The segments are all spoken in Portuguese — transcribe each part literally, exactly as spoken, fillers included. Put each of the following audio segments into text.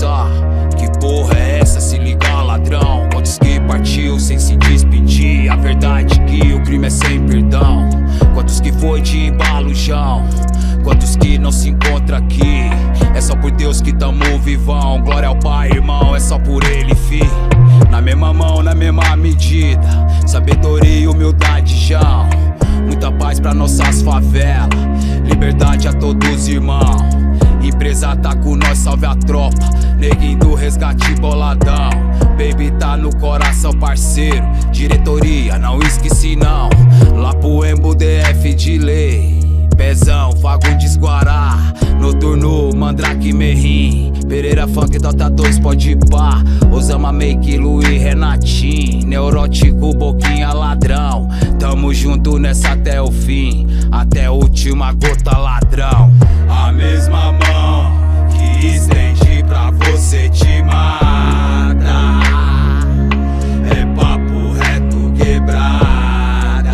pensar: que porra é essa? Se ligar, ladrão. Quantos que partiu sem se despedir? A verdade é que o crime é sem perdão. Quantos que foi de embalujão? Quantos que não se encontra aqui? É só por Deus que tamo vivão. Glória ao Pai, irmão, é só por Ele, fi. Na mesma mão, na mesma medida, sabedoria e humildade, já. Muita paz pra nossas favelas, liberdade a todos, irmão. Empresa tá com nós, salve a tropa. Neguinho do resgate boladão. Baby tá no coração, parceiro. Diretoria, não esqueci não. Lá pro Embu, D F de lei. Pezão, Fagundes, Guará. Noturno, Mandrake, Merrim. Pereira, Funk, Dota dois, pode pá. Osama, Make, Luiz, Renatinho. Neurótico, Boquinha, ladrão. Tamo junto nessa até o fim. Até a última gota, ladrão. A mesma mão que estende pra você te mata. É papo reto, quebrada.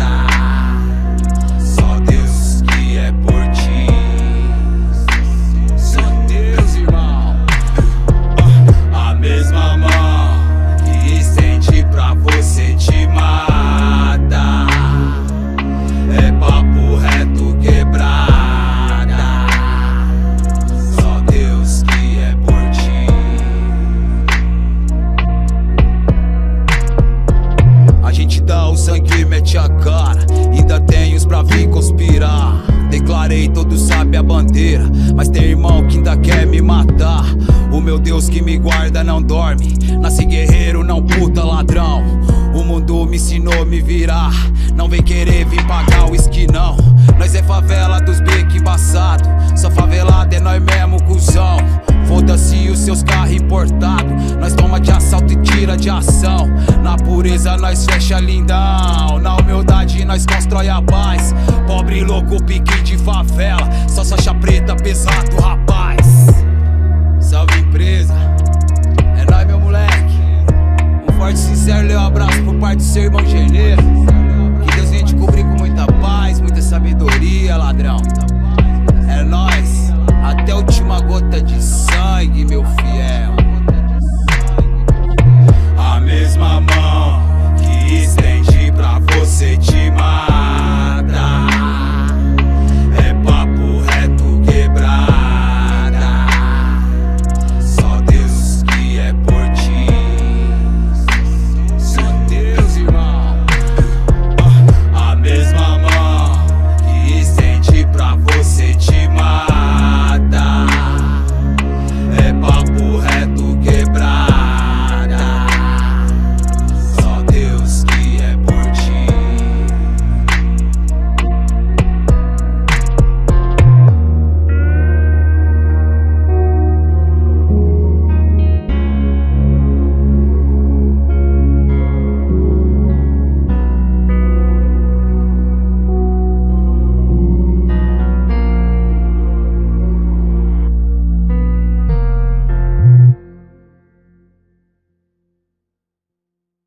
Só Deus que é por ti. Só Deus, irmão. A mesma mão que estende pra você te mata. É papo reto, quebrada. Sangue mete a cara, ainda tem uns pra vir conspirar. Declarei, todos sabem a bandeira, mas tem irmão que ainda quer me matar. O meu Deus que me guarda não dorme. Nasci guerreiro, não puta ladrão. O mundo me ensinou a me virar. Não vem querer vir pagar o esquinão. Nós é favela dos beque embaçado. Só favelado é nós mesmo, cuzão. Foda-se os seus carros importados. Nós toma de assalto e tira de ação. Na pureza nós fecha lindão. Na humildade nós constrói a paz. Pobre louco, pique de favela. Só sacha preta, pesado, rapaz. Salve empresa, é nóis meu moleque. Um forte sincero, leu abraço por parte do seu irmão Geneiro.